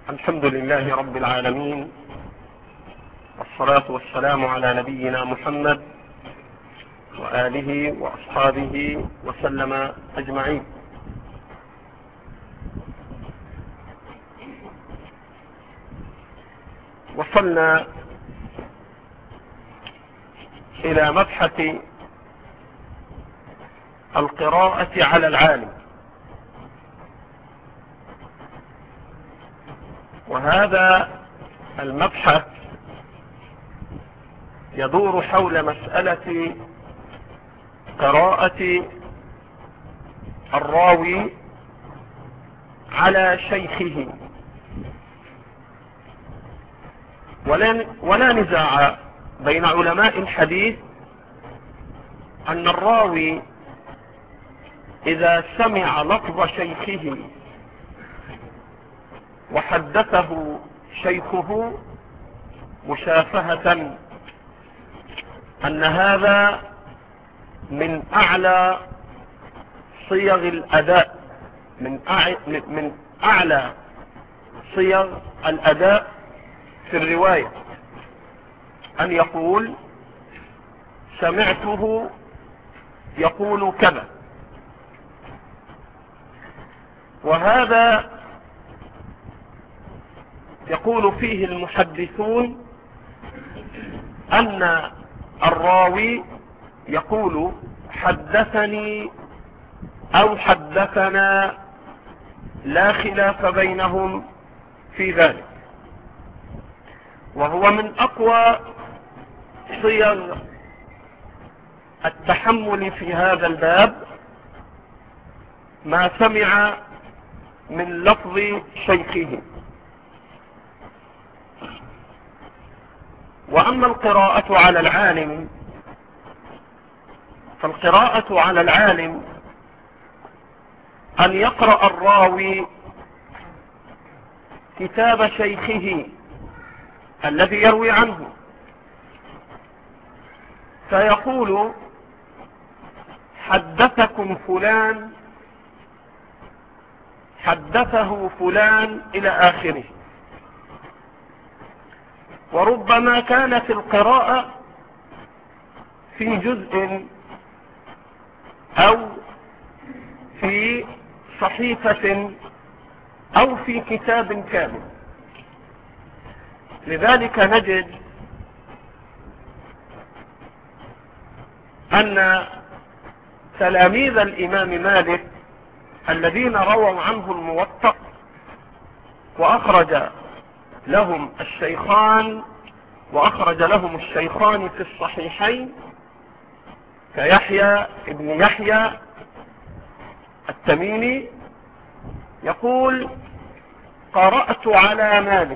الحمد لله رب العالمين، والصلاة والسلام على نبينا محمد وآله وأصحابه وسلم أجمعين. وصلنا إلى مبحث القراءة على العالم، وهذا المبحث يدور حول مسألة قراءة الراوي على شيخه. ولا نزاع بين علماء الحديث أن الراوي إذا سمع لفظ شيخه وحدثه شيخه مشافهة أن هذا من أعلى صيغ الأداء، من أعلى صيغ الأداء في الرواية، أن يقول سمعته يقول كذا. وهذا يقول فيه المحدثون أن الراوي يقول حدثني أو حدثنا، لا خلاف بينهم في ذلك. وهو من أقوى صيغ التحمل في هذا الباب ما سمع من لفظ شيخه. وأما القراءة على العالم، فالقراءة على العالم أن يقرأ الراوي كتاب شيخه الذي يروي عنه، فيقول حدثكم فلان، حدثه فلان إلى آخره. وربما كانت القراءة في جزء أو في صحيفة أو في كتاب كامل. لذلك نجد أن تلاميذ الإمام مالك الذين رووا عنه الموطأ وأخرج لهم الشيخان في الصحيحين كيحيى ابن يحيى التميمي، يقول قرأت على مالك.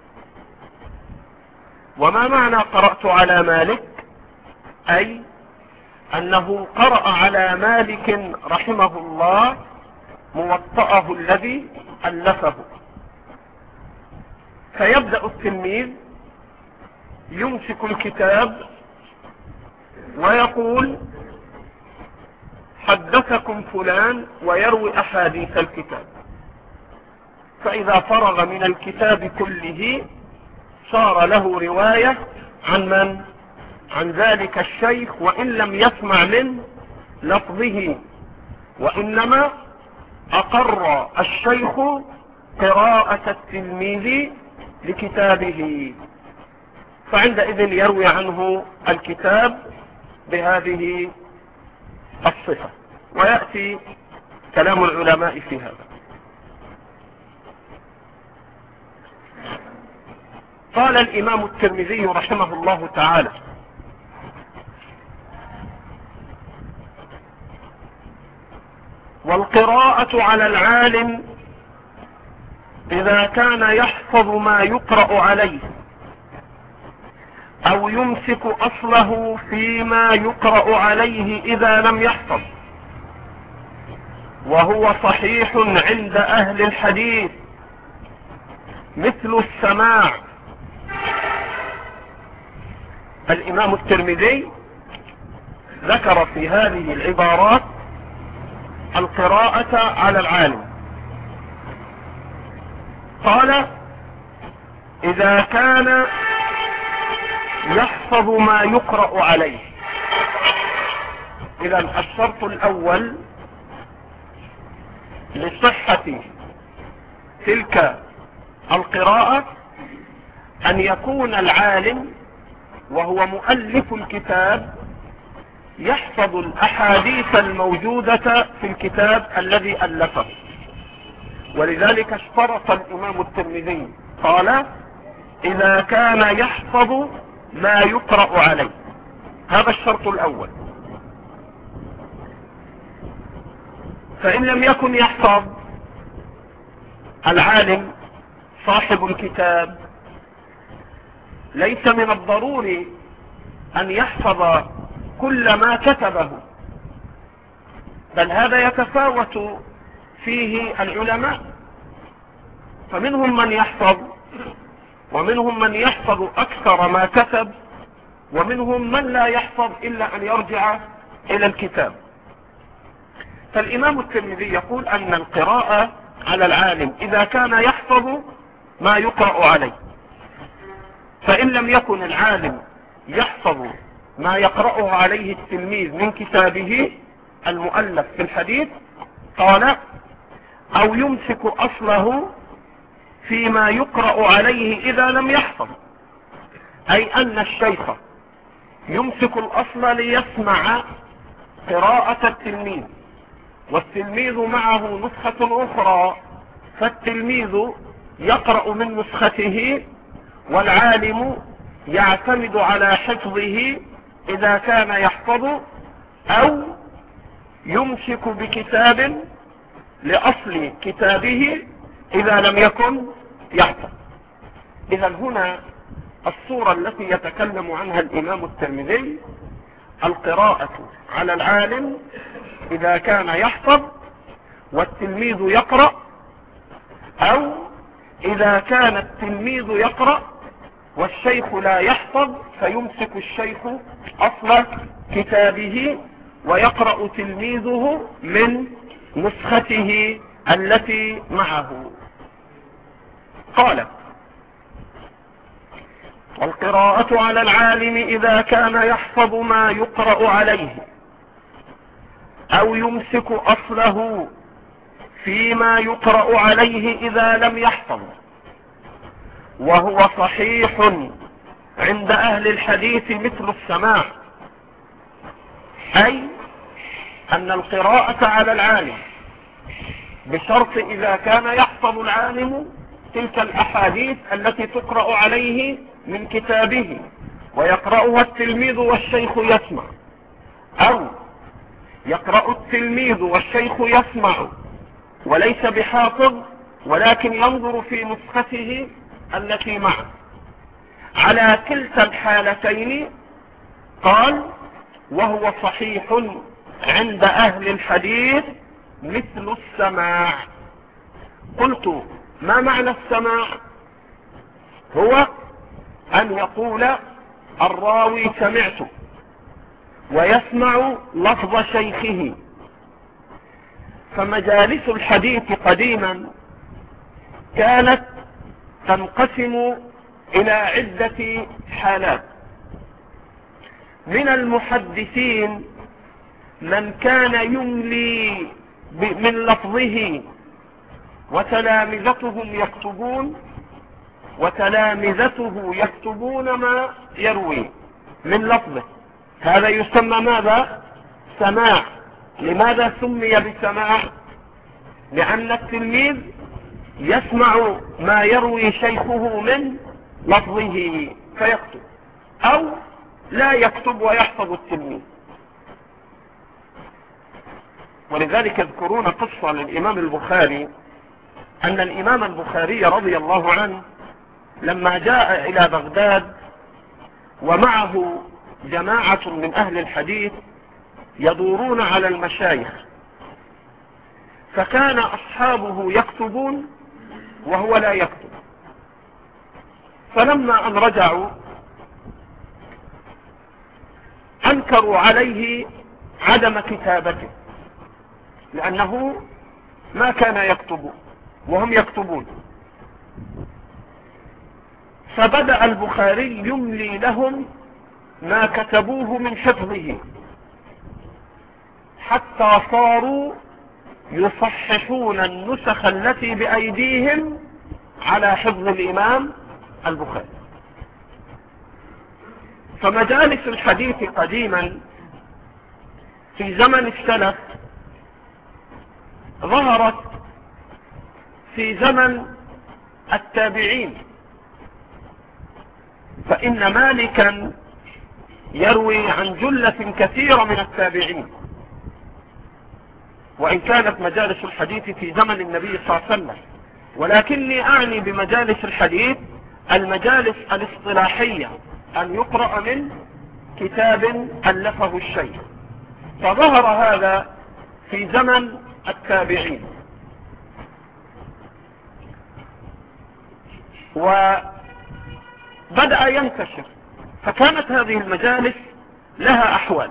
وما معنى قرأت على مالك؟ أي أنه قرأ على مالك رحمه الله موطأه الذي ألفه. فيبدأ التلميذ يمسك الكتاب ويقول حدثكم فلان ويروي أحاديث الكتاب. فإذا فرغ من الكتاب كله صار له رواية عن من؟ عن ذلك الشيخ، وإن لم يسمع من لفظه، وإنما أقر الشيخ قراءة التلميذ لكتابه، فعندئذ يروي عنه الكتاب بهذه الصفة. ويأتي كلام العلماء في هذا. قال الإمام الترمذي رحمه الله تعالى: والقراءة على العالم إذا كان يحفظ ما يقرأ عليه أو يمسك أصله فيما يقرأ عليه إذا لم يحفظ، وهو صحيح عند أهل الحديث مثل السماع. الإمام الترمذي ذكر في هذه العبارات القراءة على العالم. قال إذا كان يحفظ ما يقرأ عليه. إذا الشرط الأول لصحة تلك القراءة أن يكون العالم وهو مؤلف الكتاب يحفظ الأحاديث الموجودة في الكتاب الذي ألفه. ولذلك اشترط الإمام الترمذي قال: إذا كان يحفظ ما يقرأ عليه. هذا الشرط الأول. فإن لم يكن يحفظ العالم صاحب الكتاب، ليس من الضروري أن يحفظ كل ما كتبه، بل هذا يتفاوت فيه العلماء، فمنهم من يحفظ ومنهم من يحفظ أكثر ما كتب، ومنهم من لا يحفظ إلا أن يرجع إلى الكتاب. فالإمام الترمذي يقول أن القراءة على العالم إذا كان يحفظ ما يقرأ عليه. فإن لم يكن العالم يحفظ ما يقرأه عليه التلميذ من كتابه المؤلف في الحديث، قال: أو يمسك أصله فيما يقرأ عليه إذا لم يحفظ. أي أن الشيخ يمسك الأصل ليسمع قراءة التلميذ، والتلميذ معه نسخة أخرى، فالتلميذ يقرأ من نسخته، والعالم يعتمد على حفظه إذا كان يحفظ، أو يمسك بكتاب لأصل كتابه إذا لم يكن يحفظ. إذا هنا الصورة التي يتكلم عنها الإمام الترمذي: القراءة على العالم إذا كان يحفظ والتلميذ يقرأ، أو إذا كان التلميذ يقرأ والشيخ لا يحفظ، فيمسك الشيخ أصل كتابه ويقرأ تلميذه من نسخته التي معه. قال: والقراءة على العالم إذا كان يحفظ ما يقرأ عليه أو يمسك أصله فيما يقرأ عليه إذا لم يحفظ، وهو صحيح عند أهل الحديث مثل السماع. أي أن القراءة على العالم بشرط إذا كان يحفظ العالم تلك الأحاديث التي تقرأ عليه من كتابه ويقرأها التلميذ والشيخ يسمع، أو يقرأ التلميذ والشيخ يسمع وليس بحافظ ولكن ينظر في نسخته التي معه. على كلتا الحالتين قال: وهو صحيح عند أهل الحديث مثل السماع. قلت: ما معنى السماع؟ هو أن يقول الراوي سمعت ويسمع لفظ شيخه. فمجالس الحديث قديما كانت تنقسم إلى عدة حالات. من المحدثين من كان يملي من لفظه وتلامذته يكتبون ما يروي من لفظه. هذا يسمى ماذا؟ سماع. لماذا سمي بسماع؟ لأن التلميذ يسمع ما يروي شيخه من لفظه فيكتب، أو لا يكتب ويحفظ التلميذ. ولذلك يذكرون قصة للإمام البخاري، أن الإمام البخاري رضي الله عنه لما جاء إلى بغداد ومعه جماعة من أهل الحديث يدورون على المشايخ، فكان أصحابه يكتبون وهو لا يكتب. فلما أن رجعوا أنكروا عليه عدم كتابته، لأنه ما كان يكتب وهم يكتبون. فبدأ البخاري يملي لهم ما كتبوه من حفظه حتى صاروا يصححون النسخ التي بأيديهم على حفظ الإمام البخاري. فمجالس الحديث قديما في زمن السلف ظهرت في زمن التابعين، فإن مالكا يروي عن جلة كثيرة من التابعين، وإن كانت مجالس الحديث في زمن النبي صلى الله عليه وسلم، ولكني أعني بمجالس الحديث المجالس الاصطلاحية، أن يقرأ من كتاب ألفه الشيخ. فظهر هذا في زمن التابعين، وبدأ ينتشر، فكانت هذه المجالس لها أحوال،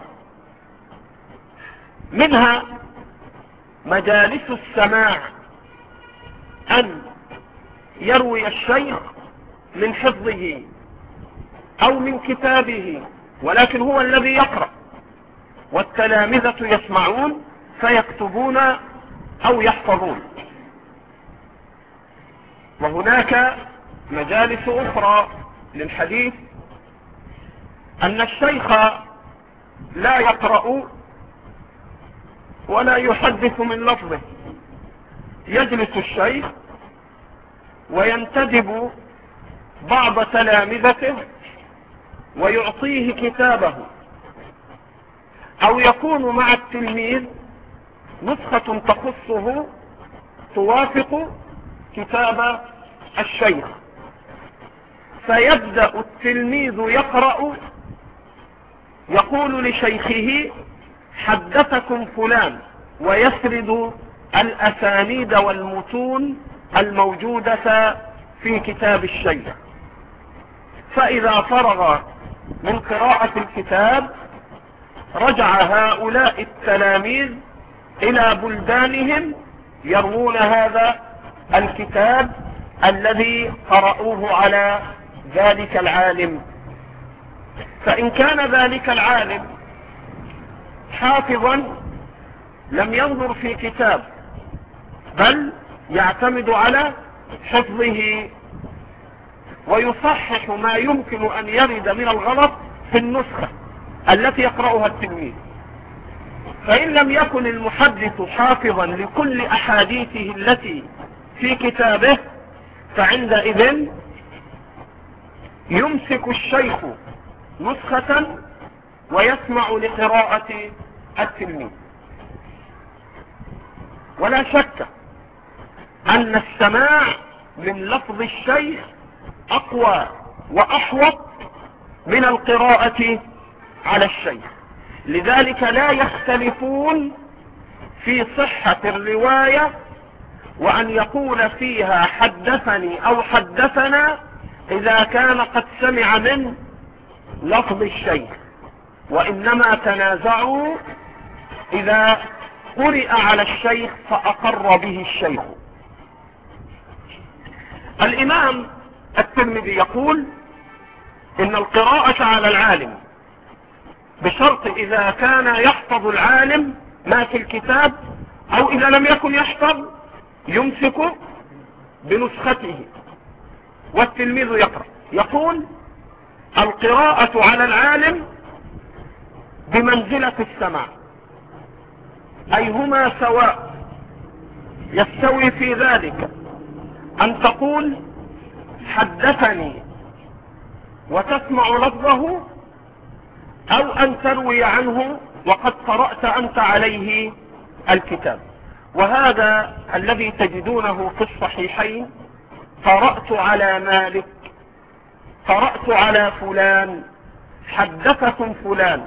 منها مجالس السماع، أن يروي الشيخ من حفظه أو من كتابه، ولكن هو الذي يقرأ والتلامذة يسمعون فيكتبون أو يحفظون. وهناك مجالس أخرى للحديث أن الشيخ لا يقرأ ولا يحدث من لفظه، يجلس الشيخ وينتدب بعض تلامذته ويعطيه كتابه، أو يكون مع التلميذ نسخة تخصه توافق كتاب الشيخ، فيبدأ التلميذ يقرأ، يقول لشيخه حدثكم فلان، ويسرد الأسانيد والمتون الموجودة في كتاب الشيخ. فإذا فرغ من قراءة الكتاب رجع هؤلاء التلاميذ إلى بلدانهم يروون هذا الكتاب الذي قرأوه على ذلك العالم. فإن كان ذلك العالم حافظا لم ينظر في كتاب، بل يعتمد على حفظه ويصحح ما يمكن أن يرد من الغلط في النسخة التي يقرأها التلميذ. فإن لم يكن المحدث حافظا لكل أحاديثه التي في كتابه، فعندئذ يمسك الشيخ نسخة ويسمع لقراءة التلميذ. ولا شك أن السماع من لفظ الشيخ أقوى وأحوط من القراءة على الشيخ، لذلك لا يختلفون في صحة الرواية، وأن يقول فيها حدثني أو حدثنا إذا كان قد سمع من لفظ الشيخ، وإنما تنازعوا إذا قرئ على الشيخ فأقر به الشيخ. الإمام الترمذي يقول إن القراءة على العالم بشرط إذا كان يحفظ العالم ما في الكتاب، أو إذا لم يكن يحفظ يمسك بنسخته والتلميذ يقرأ. يقول القراءة على العالم بمنزلة السماع، أي هما سواء، يستوي في ذلك أن تقول حدثني وتسمع لفظه، أو أن تروي عنه وقد قرأت أنت عليه الكتاب. وهذا الذي تجدونه في الصحيحين: قرأت على مالك، قرأت على فلان، حدثكم فلان.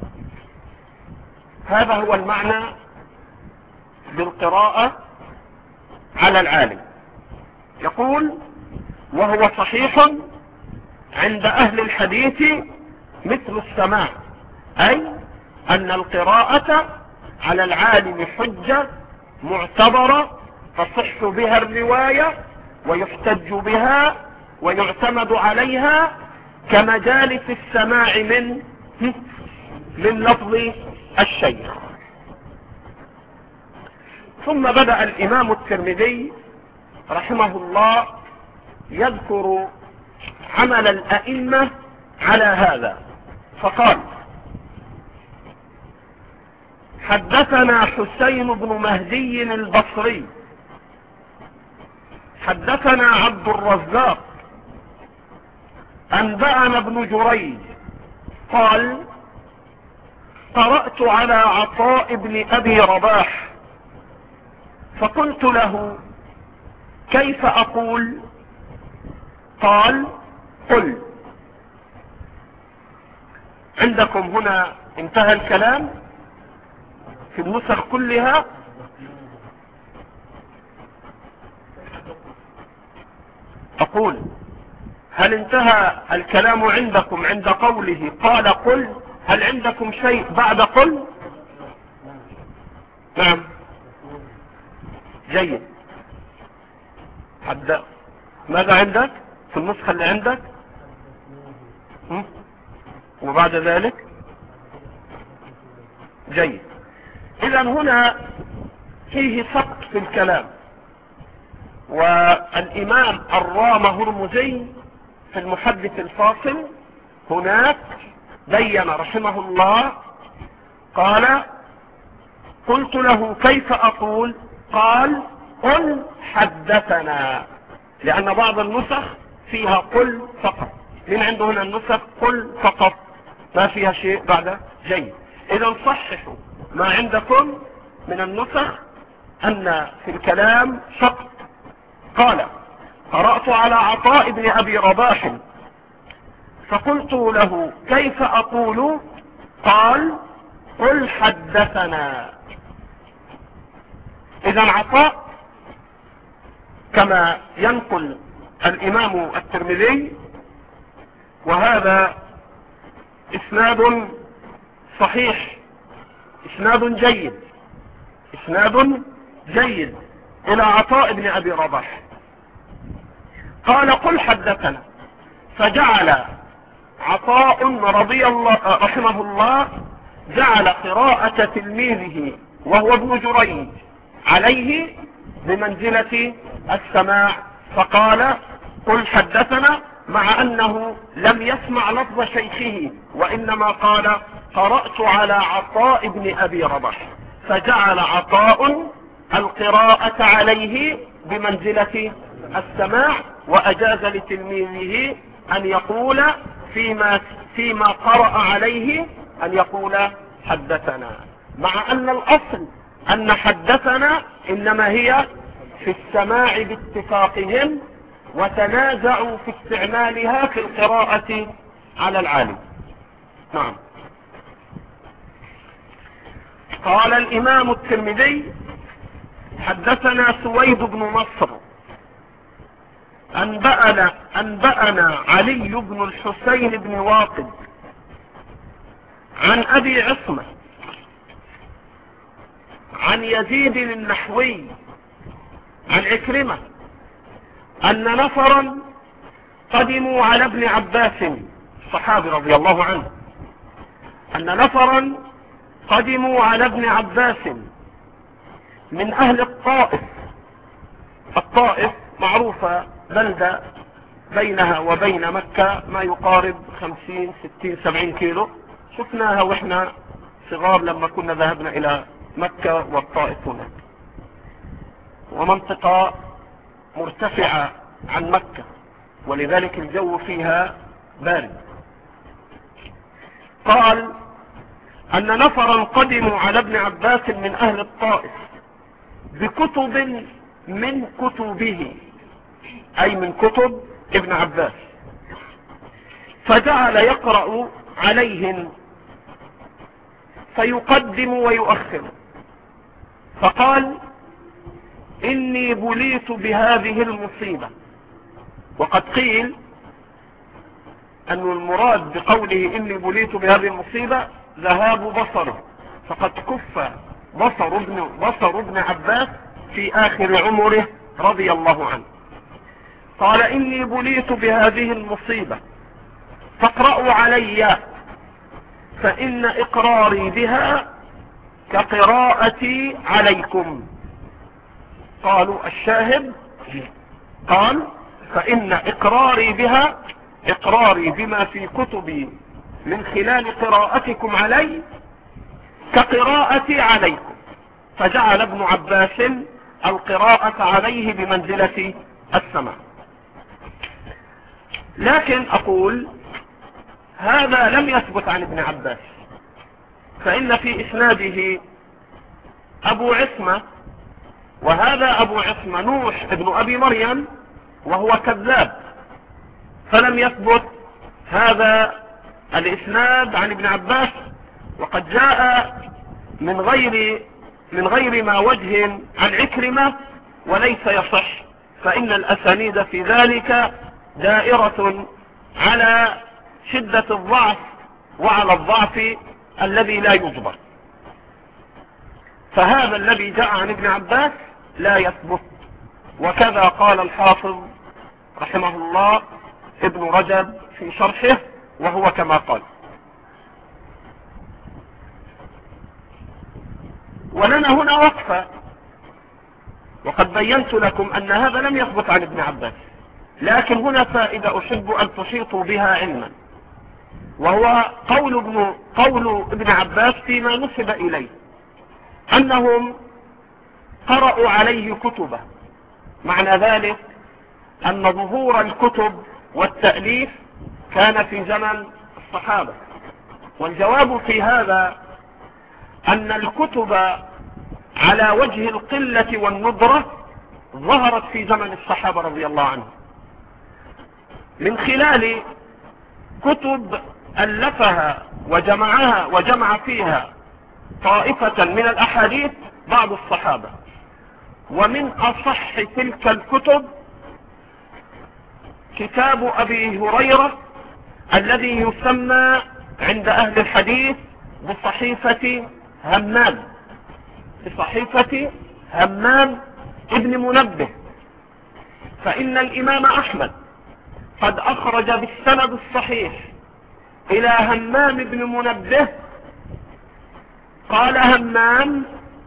هذا هو المعنى بالقراءة على العالم. يقول وهو صحيح عند أهل الحديث مثل السماع، أي أن القراءة على العالم حجة معتبرة تصح بها الرواية ويحتج بها ويعتمد عليها كمجالس السماع من لفظ الشيخ. ثم بدأ الإمام الترمذي رحمه الله يذكر عمل الأئمة على هذا، فقال: حدثنا حسين بن مهدي البصري حدثنا عبد الرزاق أنبأنا ابن جريج قال: قرأت على عطاء بن أبي رباح فقلت له: كيف أقول؟ قال: قل. عندكم هنا انتهى الكلام في النسخ كلها. أقول: هل انتهى الكلام عندكم عند قوله قال قل؟ هل عندكم شيء بعد قل؟ نعم، جيد. ماذا عندك في النسخة اللي عندك؟ وبعد ذلك؟ جيد. إذا هنا فيه سقط في الكلام. والإمام الرام هرمزي في المحدث الفاصل هناك بين رحمه الله قال: قلت له: كيف أقول؟ قال: قل حدثنا. لأن بعض النسخ فيها قل فقط. من عنده هنا النسخ قل فقط ما فيها شيء بعد. جيد. إذا صححوا ما عندكم من النسخ أن في الكلام سقط. قال: قرأت على عطاء بن أبي رباح فقلت له: كيف أقول؟ قال: قل حدثنا. إذا عطاء كما ينقل الإمام الترمذي، وهذا إسناد صحيح، إسناد جيد إلى عطاء بن أبي رباح. قال: قل حدثنا. فجعل عطاء رحمه الله جعل قراءة تلميذه وهو ابن جريج عليه بمنزلة السماع، فقال: قل حدثنا، مع أنه لم يسمع لفظ شيخه، وإنما قال: قرأت على عطاء بن أبي رباح، فجعل عطاء القراءة عليه بمنزلة السماع، وأجاز لتلميذه أن يقول فيما قرأ عليه أن يقول حدثنا، مع أن الأصل أن حدثنا إنما هي في السماع باتفاقهم، وتنازعوا في استعمالها في القراءة على العالم. نعم. قال الإمام الترمذي: حدثنا سويد بن نصر أنبأنا علي بن الحسين بن واقد عن أبي عصمة عن يزيد النحوي عن عكرمة أن نفرا قدموا على ابن عباس الصحابي رضي الله عنه، أن نفرا قدموا على ابن عباس من أهل الطائف. الطائف معروفة بلدة بينها وبين مكة ما يقارب 50 60 70 كيلو، شفناها وإحنا صغار لما كنا ذهبنا إلى مكة والطائف هناك، ومنطقة مرتفعة عن مكة ولذلك الجو فيها بارد. قال أن نفرا قدموا على ابن عباس من أهل الطائف بكتب من كتبه، أي من كتب ابن عباس، فجعل يقرأ عليهم فيقدم ويؤخر، فقال: إني بليت بهذه المصيبة. وقد قيل أن المراد بقوله إني بليت بهذه المصيبة ذهاب بصره، فقد كف بصر ابن عباس في آخر عمره رضي الله عنه. قال إني بليت بهذه المصيبة فاقرأوا علي فإن إقراري بها كقراءتي عليكم. قالوا الشاهد قال فإن إقراري بها، إقراري بما في كتبي من خلال قراءتكم علي كقراءتي عليكم، فجعل ابن عباس القراءة عليه بمنزلة السماع. لكن أقول هذا لم يثبت عن ابن عباس، فإن في إسناده أبو عصمة، وهذا أبو عصمة نوح ابن أبي مريم وهو كذاب، فلم يثبت هذا الإسناد عن ابن عباس، وقد جاء من غير ما وجه عن عكرمة وليس يصح، فإن الأسانيد في ذلك دائرة على شدة الضعف وعلى الضعف الذي لا يجبر، فهذا الذي جاء عن ابن عباس لا يثبت. وكذا قال الحافظ رحمه الله ابن رجب في شرحه، وهو كما قال. ولنا هنا وقفة، وقد بينت لكم أن هذا لم يثبت عن ابن عباس، لكن هنا فائدة أحب أن تحيطوا بها علما، وهو قول ابن عباس فيما نسب إليه أنهم قرأوا عليه كتبه. معنى ذلك أن ظهور الكتب والتأليف كان في زمن الصحابة، والجواب في هذا أن الكتب على وجه القلة والندرة ظهرت في زمن الصحابة رضي الله عنهم من خلال كتب ألفها وجمع فيها طائفة من الأحاديث بعض الصحابة. ومن أصح تلك الكتب كتاب أبي هريرة الذي يسمى عند أهل الحديث بصحيفة همام ابن منبه، فإن الإمام أحمد قد أخرج بالسند الصحيح إلى همام ابن منبه. قال همام: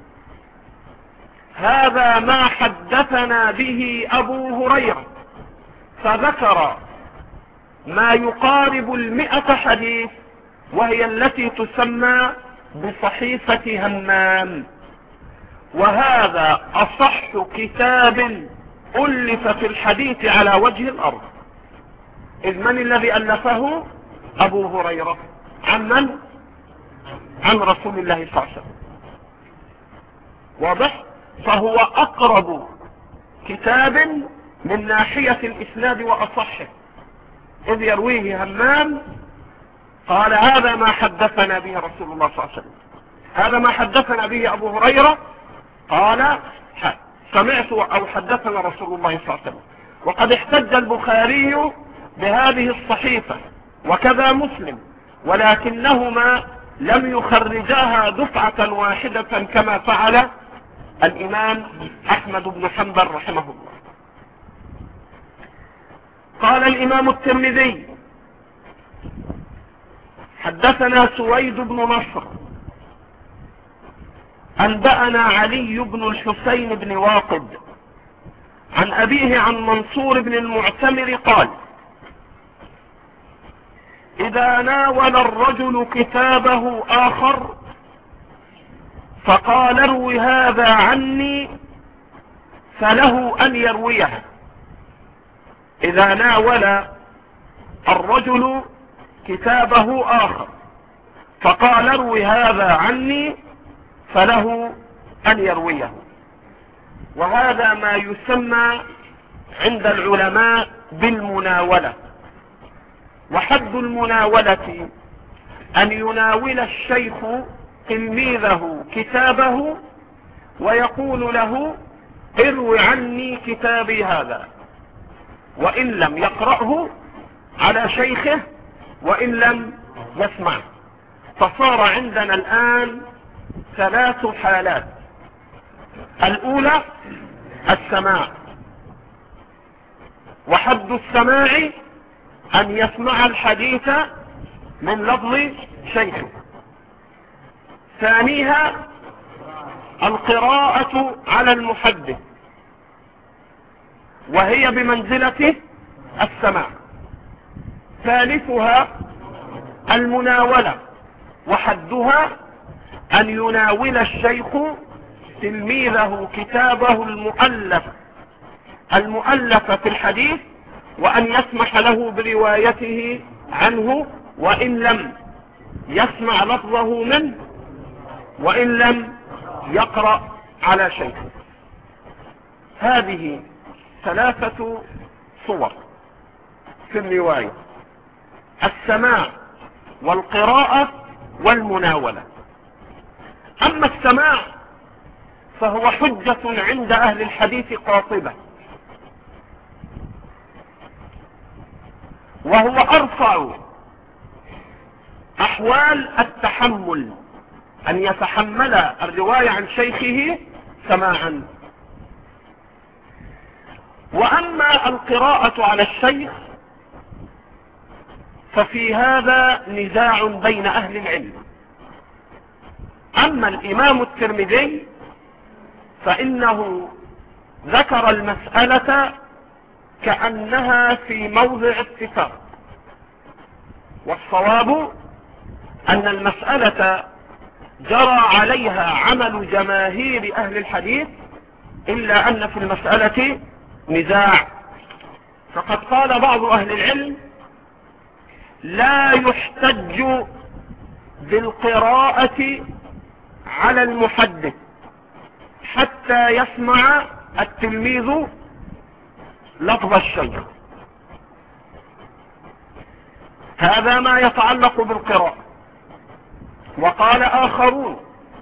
هذا ما حدثنا به أبو هريرة، فذكر ما يقارب 100 حديث، وهي التي تسمى بصحيفة همام. وهذا أصح كتاب ألف في الحديث على وجه الأرض، إذ من الذي ألفه؟ أبو هريرة. عن من؟ عن رسول الله صلى الله عليه وسلم. واضح؟ فهو أقرب كتاب من ناحية الإسناد وأصحه، إذ يرويه همام قال: هذا ما حدثنا به رسول الله صلى الله عليه وسلم، هذا ما حدثنا به أبو هريرة، قال سمعت أو حدثنا رسول الله صلى الله عليه وسلم. وقد احتج البخاري بهذه الصحيفة وكذا مسلم، ولكنهما لم يخرجاها دفعة واحدة كما فعل الإمام أحمد بن حنبل رحمه الله. قال الإمام الترمذي: حدثنا سويد بن نصر أنبأنا علي بن الحسين بن واقد عن أبيه عن منصور بن المعتمر قال: إذا ناول الرجل كتابه آخر فقال: ارو هذا عني، فله أن يرويه. إذا ناول الرجل كتابه آخر فقال: ارو هذا عني، فله أن يرويه. وهذا ما يسمى عند العلماء بالمناولة. وحد المناولة أن يناول الشيخ تلميذه كتابه ويقول له: ارو عني كتابي هذا، وإن لم يقرأه على شيخه وإن لم يسمعه. فصار عندنا الآن 3 حالات: الأولى السماع، وحد السماع أن يسمع الحديث من لفظ شيخه. ثانيها القراءة على المحدث، وهي بمنزلة السماع. ثالثها المناولة، وحدها أن يناول الشيخ تلميذه كتابه المؤلف في الحديث، وأن يسمح له بروايته عنه وإن لم يسمع لفظه منه، وإن لم يقرأ على شيء. هذه 3 صور في الرواية: السماع والقراءة والمناولة. أما السماع فهو حجة عند أهل الحديث قاطبة، وهو أرفع أحوال التحمل، أن يتحمل الرواية عن شيخه سماعا. وأما القراءة على الشيخ ففي هذا نزاع بين أهل العلم. أما الإمام الترمذي فإنه ذكر المسألة كأنها في موضع اتفاق، والصواب أن المسألة جرى عليها عمل جماهير أهل الحديث، إلا أن في المسألة نزاع. فقد قال بعض أهل العلم: لا يحتج بالقراءة على المحدث حتى يسمع التلميذ لفظ الشيخ. هذا ما يتعلق بالقراءة. وقال آخرون: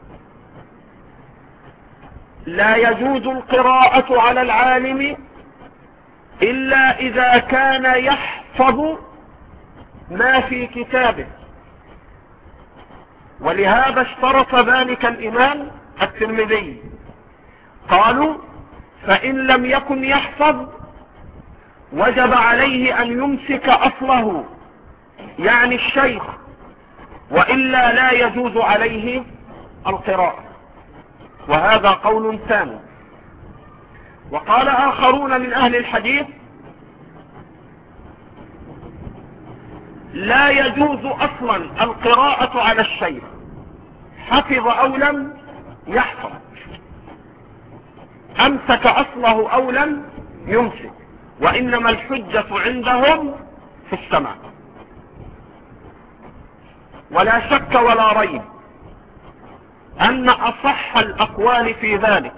لا يجوز القراءة على العالم إلا إذا كان يحفظ ما في كتابه، ولهذا اشترط ذلك الإمام الترمذي. قالوا: فإن لم يكن يحفظ وجب عليه أن يمسك أصله، يعني الشيخ، وإلا لا يجوز عليه القراءة. وهذا قول ثاني. وقال آخرون من أهل الحديث: لا يجوز أصلا القراءة على الشيخ، حفظ أو لم يحفظ، أمسك أصله أو لم يمسك، وإنما الحجة عندهم في السماع. ولا شك ولا ريب أن أصح الأقوال في ذلك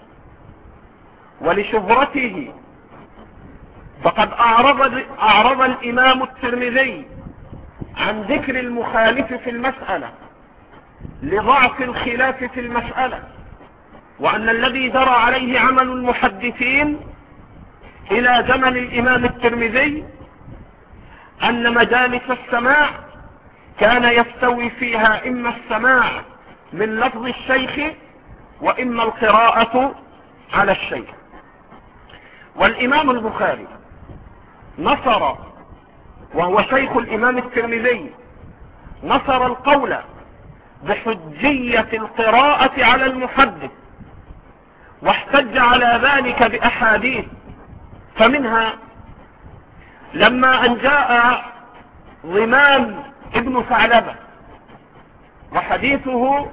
ولشهرته، فقد أعرض الإمام الترمذي عن ذكر المخالف في المسألة لضعف الخلاف في المسألة، وأن الذي جرى عليه عمل المحدثين إلى زمن الإمام الترمذي أن مجالس السماع كان يستوي فيها إما السماع من لفظ الشيخ وإما القراءة على الشيخ. والإمام البخاري نصر، وهو شيخ الإمام الترمذي، نصر القول بحجية القراءة على المحدث، واحتج على ذلك بأحاديث. فمنها لما أن جاء ضمام ابن ثعلبة، وحديثه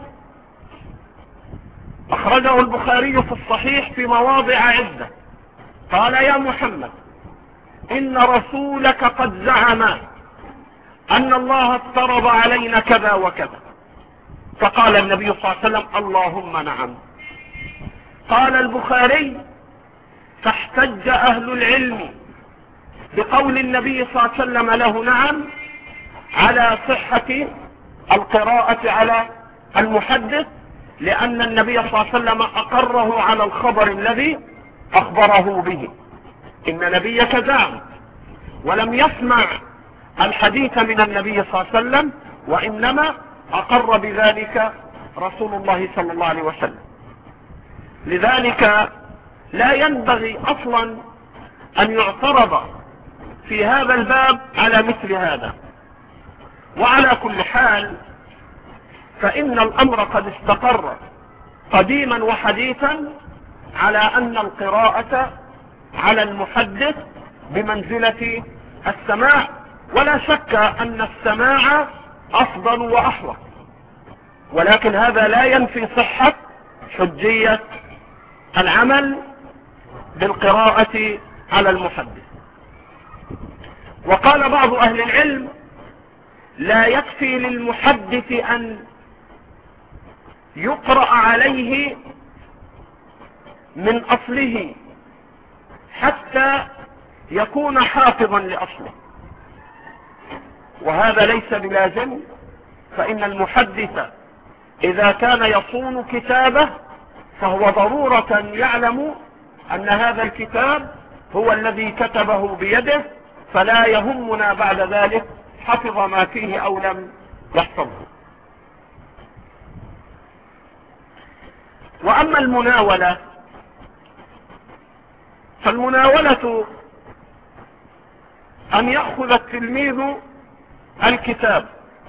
أخرجه البخاري في الصحيح في مواضع عدة، قال: يا محمد، إن رسولك قد زعم أن الله افترض علينا كذا وكذا. فقال النبي صلى الله عليه وسلم: اللهم نعم. قال البخاري: فاحتج أهل العلم بقول النبي صلى الله عليه وسلم له نعم على صحة القراءة على المحدث، لأن النبي صلى الله عليه وسلم أقره على الخبر الذي أخبره به. إن نبيك زعم، ولم يسمع الحديث من النبي صلى الله عليه وسلم، وإنما أقر بذلك رسول الله صلى الله عليه وسلم. لذلك لا ينبغي أصلا أن يعترض في هذا الباب على مثل هذا. وعلى كل حال فإن الأمر قد استقر قديما وحديثا على أن القراءة على المحدث بمنزلة السماع، ولا شك أن السماع أفضل وأحوط، ولكن هذا لا ينفي صحة حجية العمل بالقراءة على المحدث. وقال بعض أهل العلم: لا يكفي للمحدث أن يقرأ عليه من أصله حتى يكون حافظا لأصله، وهذا ليس بلازم، فإن المحدث إذا كان يصون كتابه فهو ضرورة يعلم أن هذا الكتاب هو الذي كتبه بيده، فلا يهمنا بعد ذلك حفظ ما فيه أو لم يحفظه. وأما المناولة فالمناولة أن يأخذ التلميذ الكتاب.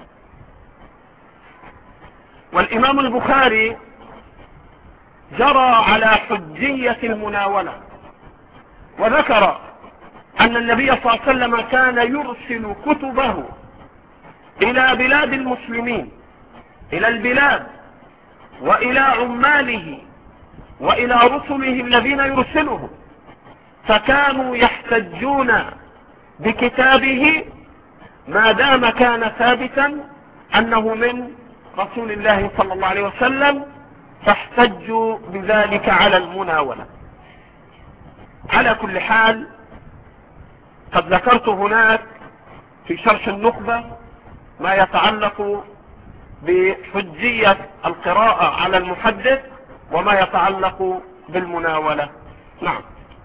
والإمام البخاري جرى على حجية المناولة، وذكر أن النبي صلى الله عليه وسلم كان يرسل كتبه إلى بلاد المسلمين، إلى البلاد وإلى عماله وإلى رسله الذين يرسله، فكانوا يحتجون بكتابه ما دام كان ثابتا أنه من رسول الله صلى الله عليه وسلم، فاحتجوا بذلك على المناولة. على كل حال قد ذكرت هناك في شرح النخبة ما يتعلق بحجية القراءة على المحدث وما يتعلق بالمناولة. نعم.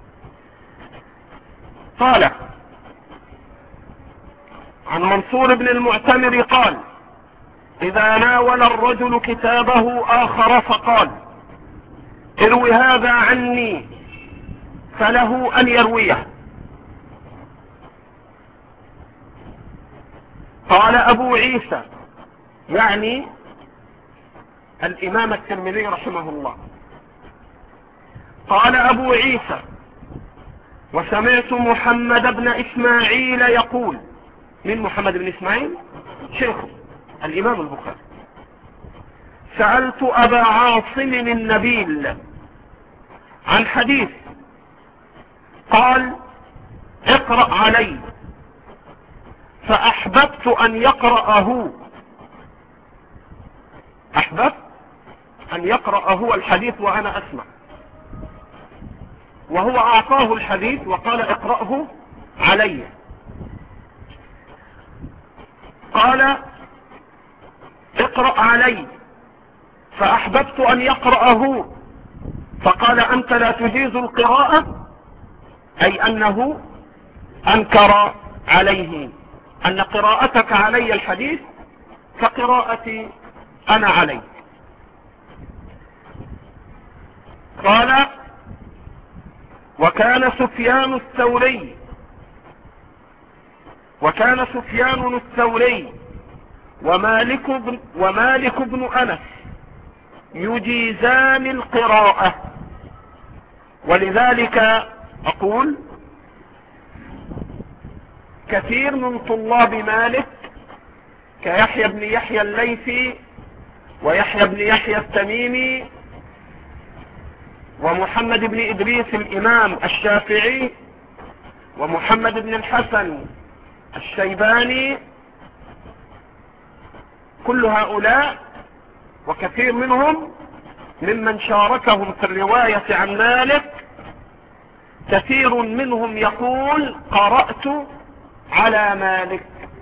قال عن منصور بن المعتمر قال: إذا ناول الرجل كتابه آخر فقال: اروي هذا عني، فله أن يرويه. قال أبو عيسى، يعني الإمام الترمذي رحمه الله، قال أبو عيسى: وسمعت محمد بن إسماعيل يقول. من محمد بن إسماعيل؟ شيخه الإمام البخاري. سألت أبا عاصم النبيل عن حديث، قال: اقرأ علي، فأحببت أن يقرأه. أحببت أن يقرأه الحديث وأنا أسمع، وهو أعطاه الحديث وقال: اقرأه علي. قال: اقرأ علي، فأحببت أن يقرأه، فقال: أنت لا تجيز القراءة، أي أنه أنكر عليه أن قراءتك علي الحديث كقراءتي أنا عليه. قال: وكان سفيان الثوري ومالك بن أنس يجيزان القراءة. ولذلك أقول كثير من طلاب مالك كيحيى بن يحيى الليثي ويحيى بن يحيى التميمي ومحمد بن إدريس الإمام الشافعي ومحمد بن الحسن الشيباني، كل هؤلاء وكثير منهم ممن شاركهم في الرواية عن مالك، كثير منهم يقول: قرأت على مالك.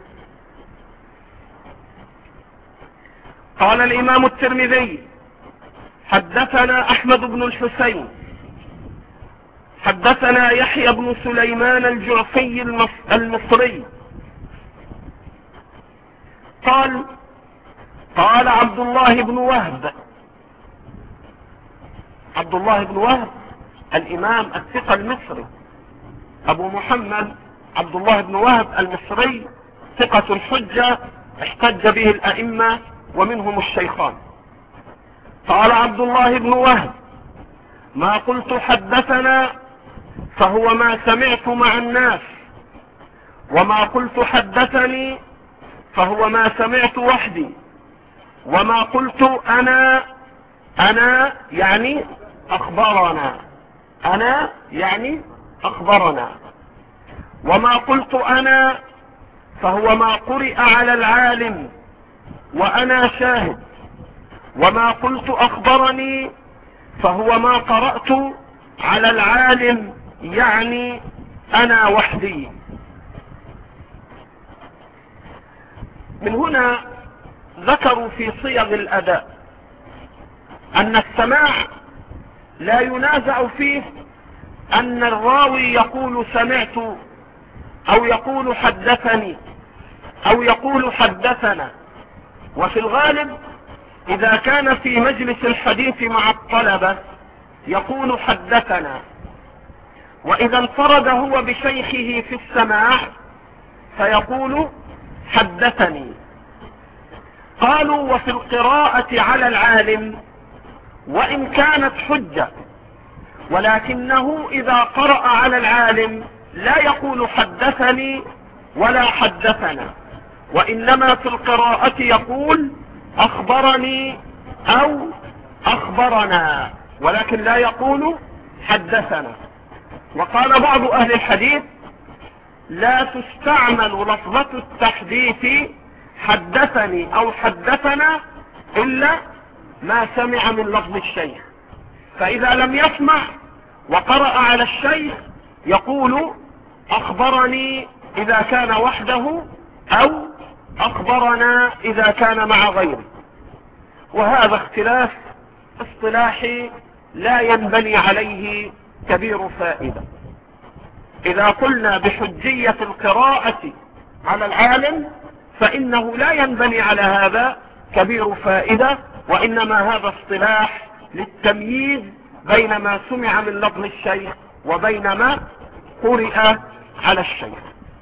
قال الإمام الترمذي: حدثنا أحمد بن الحسين حدثنا يحيى بن سليمان الجعفي المصري قال عبد الله بن وهب الإمام الثقة المصري أبو محمد عبد الله بن وهب المصري ثقة حجة احتج به الأئمة ومنهم الشيخان. قال عبد الله بن وهب: ما قلت حدثنا فهو ما سمعت مع الناس، وما قلت حدثني فهو ما سمعت وحدي، وما قلت أنا يعني أخبرنا، أنا يعني أخبرنا، وما قلت أنا فهو ما قرئ على العالم وأنا شاهد، وما قلت أخبرني فهو ما قرأت على العالم يعني أنا وحدي. من هنا ذكروا في صيغ الأداء أن السماع لا ينازع فيه أن الراوي يقول سمعت أو يقول حدثني أو يقول حدثنا، وفي الغالب إذا كان في مجلس الحديث مع الطلبة يقول حدثنا، وإذا انفرد هو بشيخه في السماع فيقول حدثني. قالوا: وفي القراءة على العالم وإن كانت حجة، ولكنه إذا قرأ على العالم لا يقول حدثني ولا حدثنا، وإنما في القراءة يقول أخبرني أو أخبرنا، ولكن لا يقول حدثنا. وقال بعض أهل الحديث: لا تستعمل لفظة التحديث حدثني أو حدثنا إلا ما سمع من لفظ الشيخ، فإذا لم يسمع وقرأ على الشيخ يقول أخبرني إذا كان وحده أو أخبرنا إذا كان مع غيره. وهذا اختلاف اصطلاحي لا ينبني عليه كبير فائدة. إذا قلنا بحجية القراءة على العالم فإنه لا ينبني على هذا كبير فائدة، وإنما هذا اصطلاح للتمييز بين ما سمع من لفظ الشيخ وبين ما قرئ على الشيخ.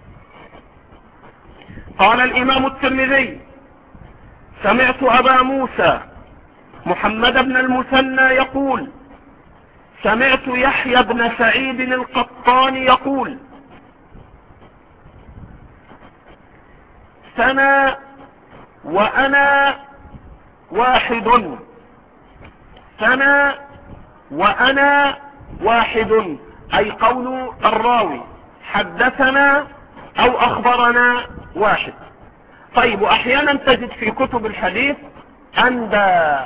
قال الإمام الترمذي: سمعت أبا موسى محمد بن المثنى يقول: سمعت يحيى بن سعيد القطان يقول: سنا وأنا واحد، سنا وأنا واحد، أي قول الراوي حدثنا أو أخبرنا واحد. طيب، وأحيانا تجد في كتب الحديث أنبى،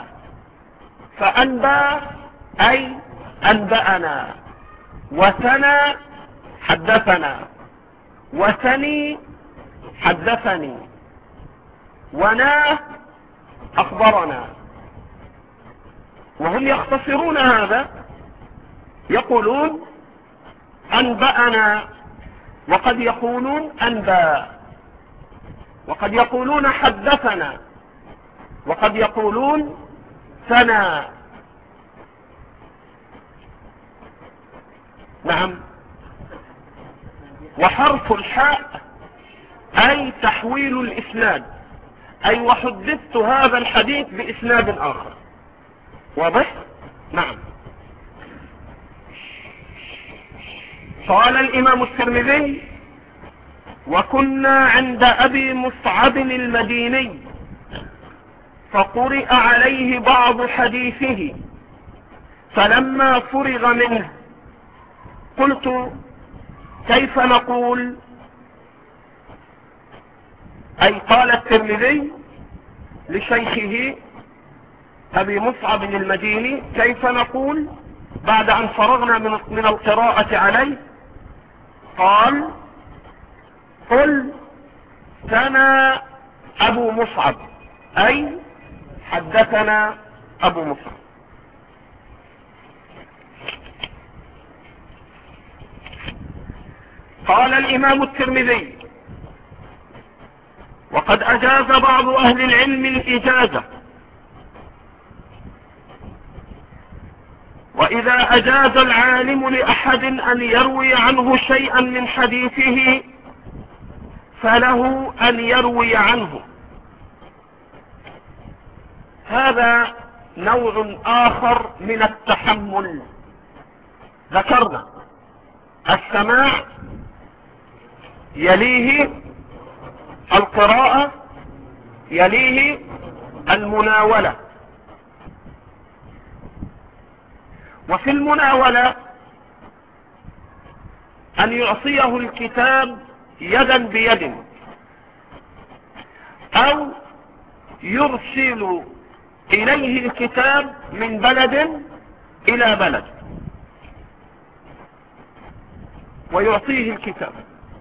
فأنبى أي أنبأنا، وثنى حدثنا، وثني حدثني، ونا أخبرنا. وهم يختصرون هذا، يقولون أنبأنا، وقد يقولون أنبأ، وقد يقولون حدثنا، وقد يقولون ثنى. نعم. وحرف الحاء أي تحويل الإسناد، أي وحدثت هذا الحديث بإسناد آخر. واضح؟ نعم. قال الإمام الترمذي: وكنا عند أبي مصعب المديني فقرئ عليه بعض حديثه، فلما فرغ منه قلت: كيف نقول؟ أي قال الترمذي لشيخه أبي مصعب المديني: كيف نقول بعد أن فرغنا من القراءة عليه؟ قال: قل ثنى أبو مصعب، أي حدثنا أبو مصعب. قال الإمام الترمذي: وقد أجاز بعض أهل العلم الإجازة، وإذا أجاز العالم لأحد أن يروي عنه شيئا من حديثه فله أن يروي عنه. هذا نوع آخر من التحمل. ذكرنا السماع يليه القراءة يليه المناولة. وفي المناولة أن يعطيه الكتاب يدا بيد أو يرسل إليه الكتاب من بلد إلى بلد ويعطيه الكتاب.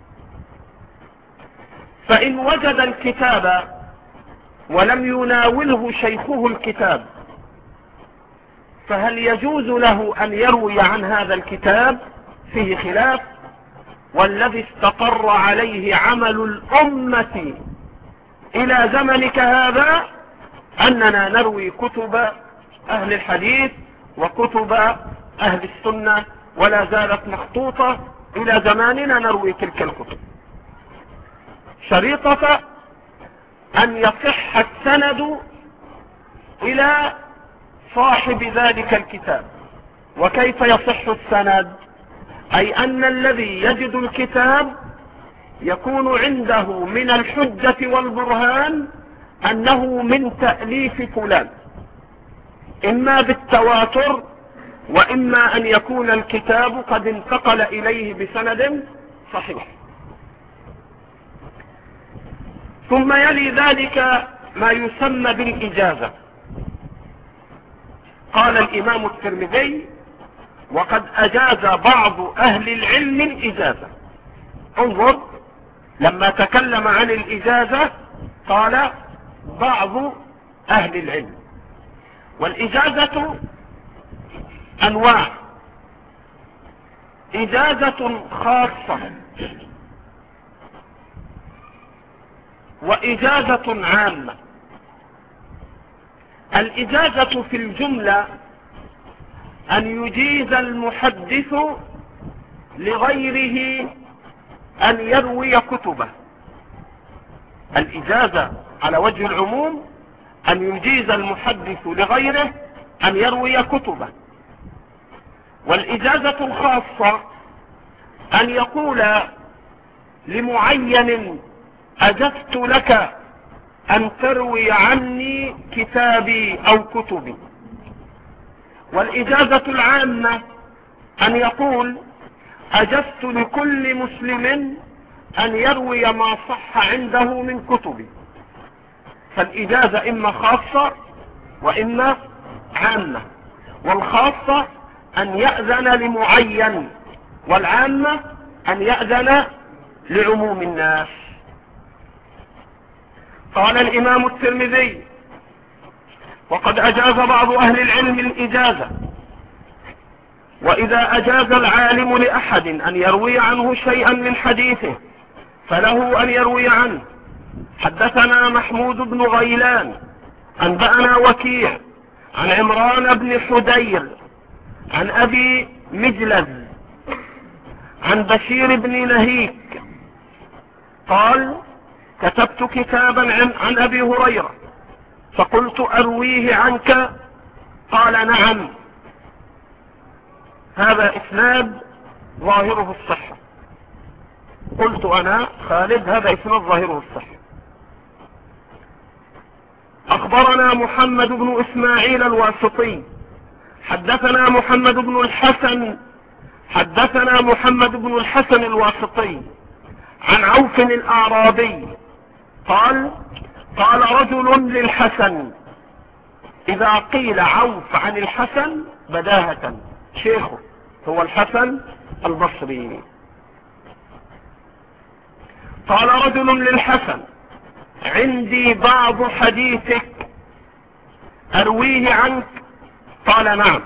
فإن وجد الكتاب ولم يناوله شيخه الكتاب فهل يجوز له أن يروي عن هذا الكتاب؟ فيه خلاف، والذي استقر عليه عمل الأمة إلى زمنك هذا أننا نروي كتب أهل الحديث وكتب أهل السنة، ولا زالت مخطوطة إلى زماننا نروي تلك الكتب، شريطة أن يصح السند إلى صاحب ذلك الكتاب. وكيف يصح السند؟ أي أن الذي يجد الكتاب يكون عنده من الحجة والبرهان أنه من تأليف فلان، إما بالتواتر وإما أن يكون الكتاب قد انتقل إليه بسند صحيح. ثم يلي ذلك ما يسمى بالإجازة. قال الإمام الترمذي: وقد أجاز بعض أهل العلم الإجازة. انظر، لما تكلم عن الإجازة قال بعض أهل العلم. والإجازة أنواع: إجازة خاصة وإجازة عامة. الإجازة في الجملة أن يجيز المحدث لغيره أن يروي كتبه. الإجازة على وجه العموم أن يجيز المحدث لغيره أن يروي كتبه. والإجازة الخاصة أن يقول لمعين: أجزت لك أن تروي عني كتابي أو كتبي. والإجازة العامة أن يقول: أجزت لكل مسلم أن يروي ما صح عنده من كتبي. فالإجازة إما خاصة وإما عامة، والخاصة أن يأذن لمعين، والعامة أن يأذن لعموم الناس. قال الإمام الترمذي: وقد أجاز بعض أهل العلم الإجازة، وإذا أجاز العالم لأحد أن يروي عنه شيئا من حديثه فله أن يروي عنه. حدثنا محمود بن غيلان أنبأنا وكيع عن عمران بن حدير عن أبي مجلز عن بشير بن نهيك قال: كتبت كتابا عن أبي هريرة فقلت أرويه عنك، قال: نعم. هذا إسناد ظاهره الصحة. قلت أنا خالد: هذا إسناد ظاهره الصحة. أخبرنا محمد بن إسماعيل الواسطي حدثنا محمد بن الحسن الواسطي عن عوف الأعرابي قال: قال رجل للحسن. إذا قيل عوف عن الحسن بداهة شيخه هو الحسن البصري. قال رجل للحسن: عندي بعض حديثك أرويه عنك، قال: نعم.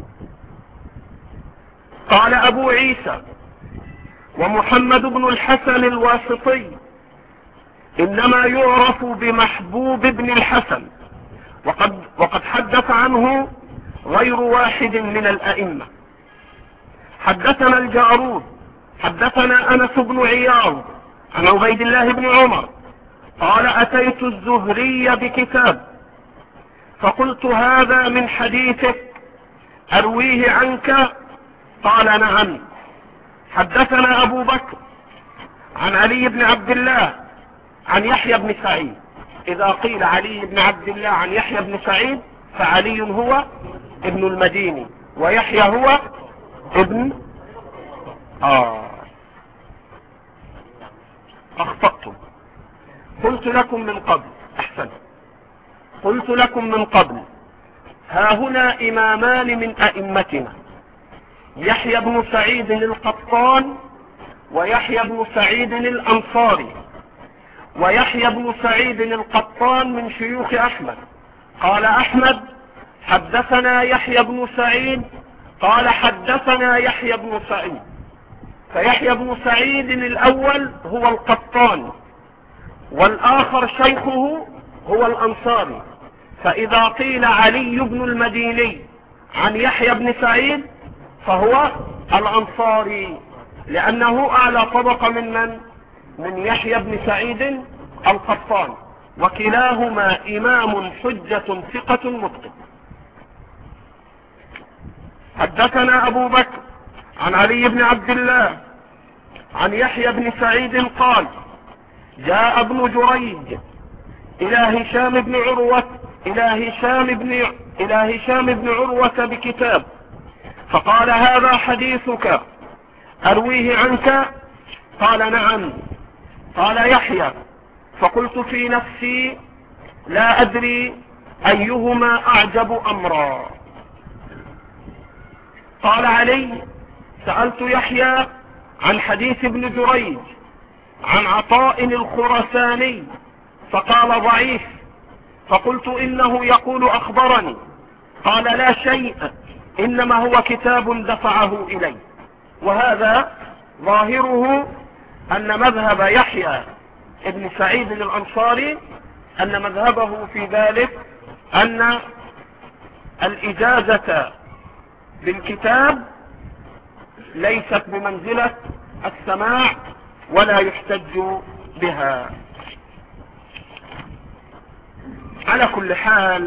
قال أبو عيسى ومحمد بن الحسن الواسطي إنما يعرف بمحبوب بن الحسن، وقد حدث عنه غير واحد من الأئمة. حدثنا الجارود حدثنا أنس بن عياض عن عبيد الله بن عمر قال أتيت الزهري بكتاب فقلت هذا من حديثك أرويه عنك؟ قال نعم. حدثنا أبو بكر عن علي بن عبد الله عن يحيى بن سعيد. إذا قيل علي بن عبد الله عن يحيى بن سعيد فعلي هو ابن المديني ويحيى هو ابن أخطأتم. قلت لكم من قبل أحسن قلت لكم من قبل ها هنا إمامان من أئمتنا يحيى بن سعيد القطان ويحيى بن سعيد الأنصاري. ويحيى بن سعيد القطان من شيوخ أحمد. قال أحمد حدثنا يحيى بن سعيد قال حدثنا يحيى بن سعيد. فيحيى بن سعيد الأول هو القطان والآخر شيخه هو الأنصاري. فإذا قيل علي بن المديني عن يحيى بن سعيد فهو الأنصاري لأنه أعلى طبقة من يحيى بن سعيد القطان، وكلاهما إمام حجة ثقة متقن. حدثنا أبو بكر عن علي بن عبد الله عن يحيى بن سعيد قال جاء ابن جريج إلى هشام بن عروة بكتاب فقال هذا حديثك أرويه عنك؟ قال نعم. قال يحيى فقلت في نفسي لا أدري أيهما أعجب أمرا. قال علي سألت يحيى عن حديث ابن جريج عن عطاء الخرساني فقال ضعيف. فقلت إنه يقول أخبرني. قال لا شيء إنما هو كتاب دفعه إلي. وهذا ظاهره أن مذهب يحيى ابن سعيد الأنصاري أن مذهبه في ذلك أن الإجازة بالكتاب ليست بمنزلة السماع ولا يحتج بها. على كل حال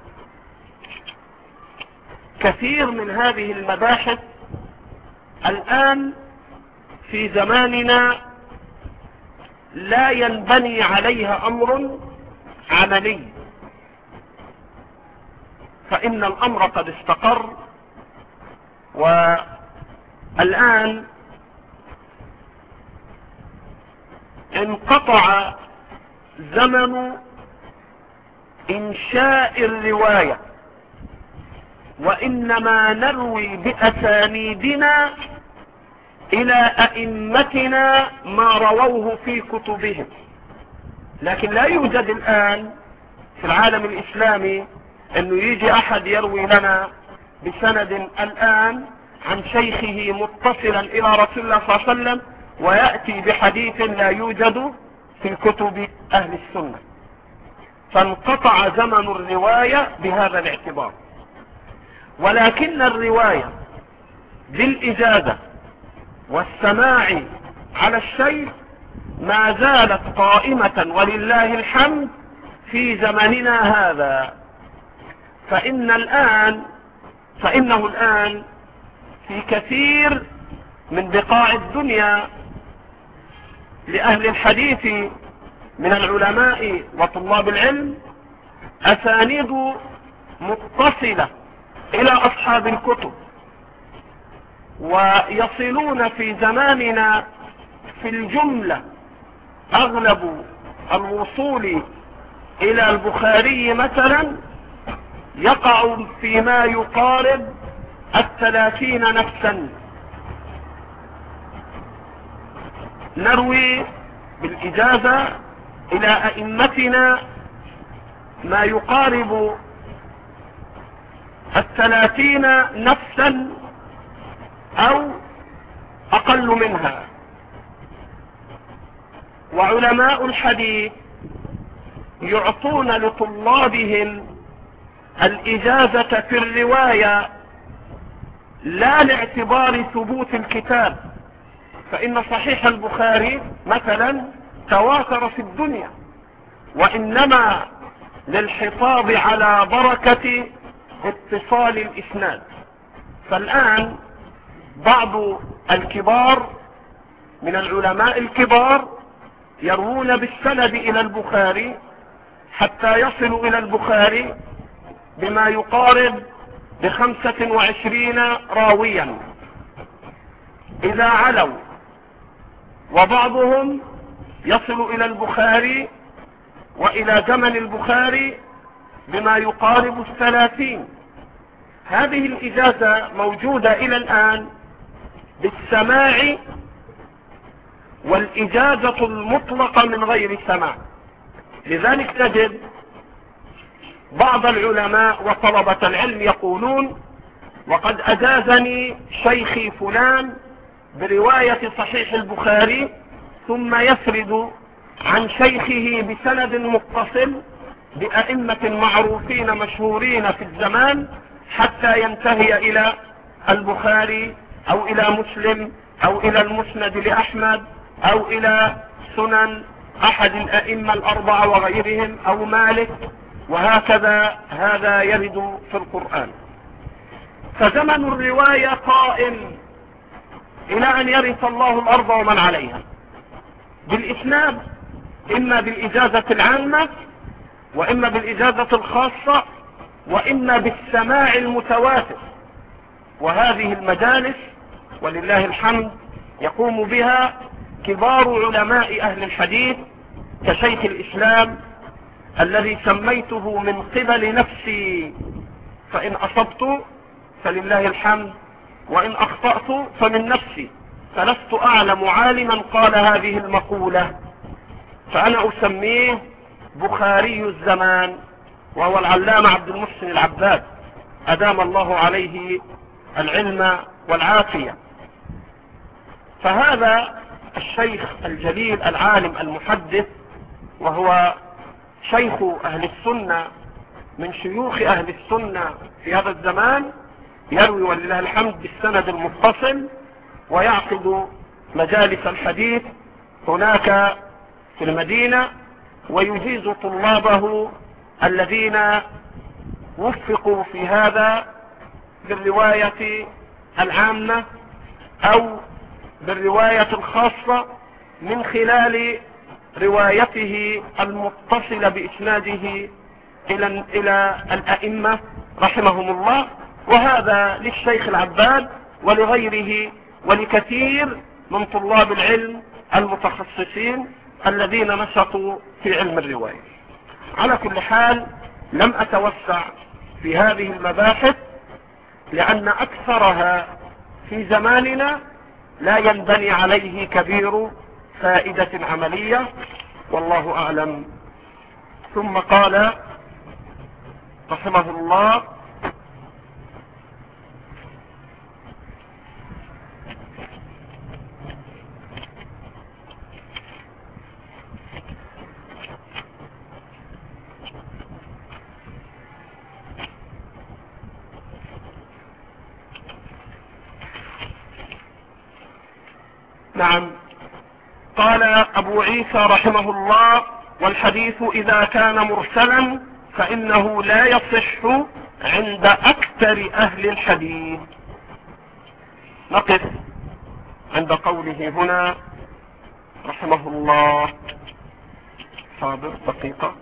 كثير من هذه المباحث الآن في زماننا لا ينبني عليها أمر عملي، فإن الأمر قد استقر. والآن انقطع زمن إنشاء الرواية، وإنما نروي بأسانيدنا إلى أئمتنا ما رووه في كتبهم. لكن لا يوجد الآن في العالم الإسلامي أنه يجي أحد يروي لنا بسند الآن عن شيخه متصلا إلى رسول الله صلى الله عليه وسلم ويأتي بحديث لا يوجد في كتب أهل السنة. فانقطع زمن الرواية بهذا الاعتبار. ولكن الرواية بالإجازة والسماع على الشيء ما زالت قائمة ولله الحمد في زمننا هذا. فإنه الآن في كثير من بقاع الدنيا لأهل الحديث من العلماء وطلاب العلم أسانيد متصلة إلى أصحاب الكتب، ويصلون في زماننا في الجملة أغلب الوصول إلى البخاري مثلا يقع فيما يقارب 30 نفسا. نروي بالإجازة إلى أئمتنا ما يقارب 30 نفسا أو أقل منها. وعلماء الحديث يعطون لطلابهم الإجازة في الرواية لا لاعتبار ثبوت الكتاب، فإن صحيح البخاري مثلا تواتر في الدنيا، وإنما للحفاظ على بركة اتصال الإسناد. فالآن بعض الكبار من العلماء الكبار يروون بالسند إلى البخاري حتى يصلوا إلى البخاري بما يقارب ب25 راويا إذا علوا، وبعضهم يصل إلى البخاري وإلى زمن البخاري بما يقارب 30. هذه الإجازة موجودة إلى الآن بالسماع والإجازة المطلقة من غير سماع. لذلك تجد بعض العلماء وطلبة العلم يقولون: وقد أجازني شيخي فلان برواية صحيح البخاري، ثم يسرد عن شيخه بسند متصل بأئمة معروفين مشهورين في الزمان حتى ينتهي إلى البخاري أو إلى مسلم أو إلى المسند لأحمد أو إلى سنن أحد الأئمة الأربعة وغيرهم أو مالك، وهكذا هذا يرد في القرآن. فزمن الرواية قائم إلى أن يرث الله الأرض ومن عليها بالإسناد، إما بالإجازة العامة وإما بالإجازة الخاصة وإما بالسماع المتواتر. وهذه المجالس ولله الحمد يقوم بها كبار علماء أهل الحديث كشيخ الإسلام الذي سميته من قبل نفسي، فإن أصبت فلله الحمد وإن أخطأت فمن نفسي، فلست أعلم عالما قال هذه المقولة، فأنا أسميه بخاري الزمان، وهو العلامة عبد المحسن العباد أدام الله عليه العلم والعافية. فهذا الشيخ الجليل العالم المحدث، وهو شيخ أهل السنة من شيوخ أهل السنة في هذا الزمان، يروي ولله الحمد بالسند المتصل، ويعقد مجالس الحديث هناك في المدينة، ويجيز طلابه الذين وفقوا في هذا بالرواية العامة أو بالرواية الخاصة من خلال روايته المتصلة بإسناده إلى الأئمة رحمهم الله. وهذا للشيخ العباد ولغيره ولكثير من طلاب العلم المتخصصين الذين نشطوا في علم الرواية. على كل حال لم أتوسع في هذه المباحث لأن أكثرها في زماننا لا ينبني عليه كبير فائدة عملية، والله أعلم. ثم قال رحمه الله: نعم. قال أبو عيسى رحمه الله: والحديث إذا كان مرسلا فإنه لا يصح عند أكثر أهل الحديث. نقف عند قوله هنا رحمه الله. حاضر دقيقة.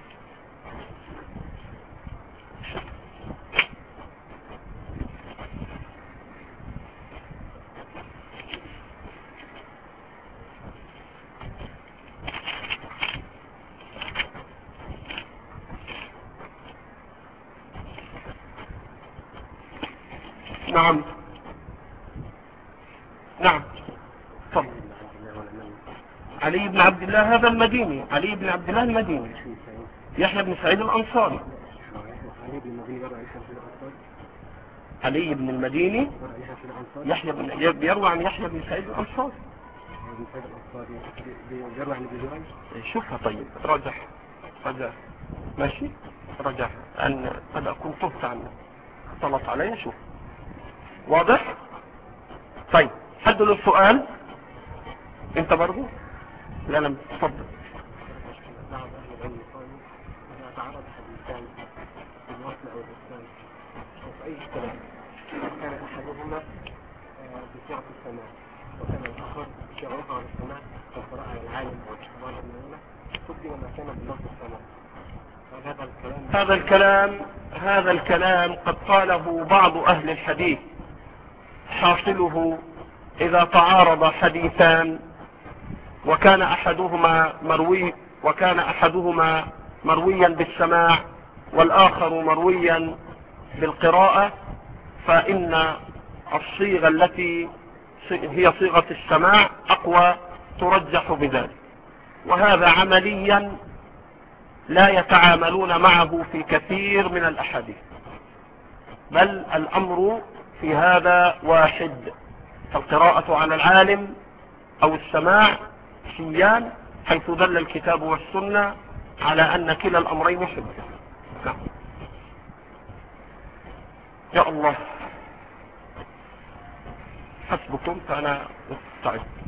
نعم نعم. طب علي بن عبد الله هذا المديني، علي بن عبد الله المديني. يحيى بن سعيد الأنصاري. علي بن المديني يحيى بن يروى عن يحيى بن سعيد الأنصاري. شوفها طيب، راجع ماشي. رجع أن قد أكون تبت عنه، اختلط علي. شوف واضح. طيب حد له السؤال؟ انت برضو؟ لا لا تفضل. بعض أهل العلم قالوا إذا تعارض حديثان في الوصل أو الإسلام أو في أي اختلاف كان أحدهما بصيغة السماع وكان الآخر بصيغة على السماع كالقراءة على العالم أو الاختبار المولى قدم ما كان بلفظ السماع. هذا الكلام قد قاله بعض أهل الحديث. حاصله إذا تعارض حديثان وكان أحدهما مرويا بالسماع والآخر مرويا بالقراءة، فإن الصيغة التي هي صيغة السماع أقوى ترجح بذلك. وهذا عمليا لا يتعاملون معه في كثير من الأحاديث، بل الأمر في هذا واحد، القراءة على العالم أو السماع سيان، حيث دل الكتاب والسنة على أن كلا الأمرين حجة. نعم. يا الله حسبكم، فأنا مستعد.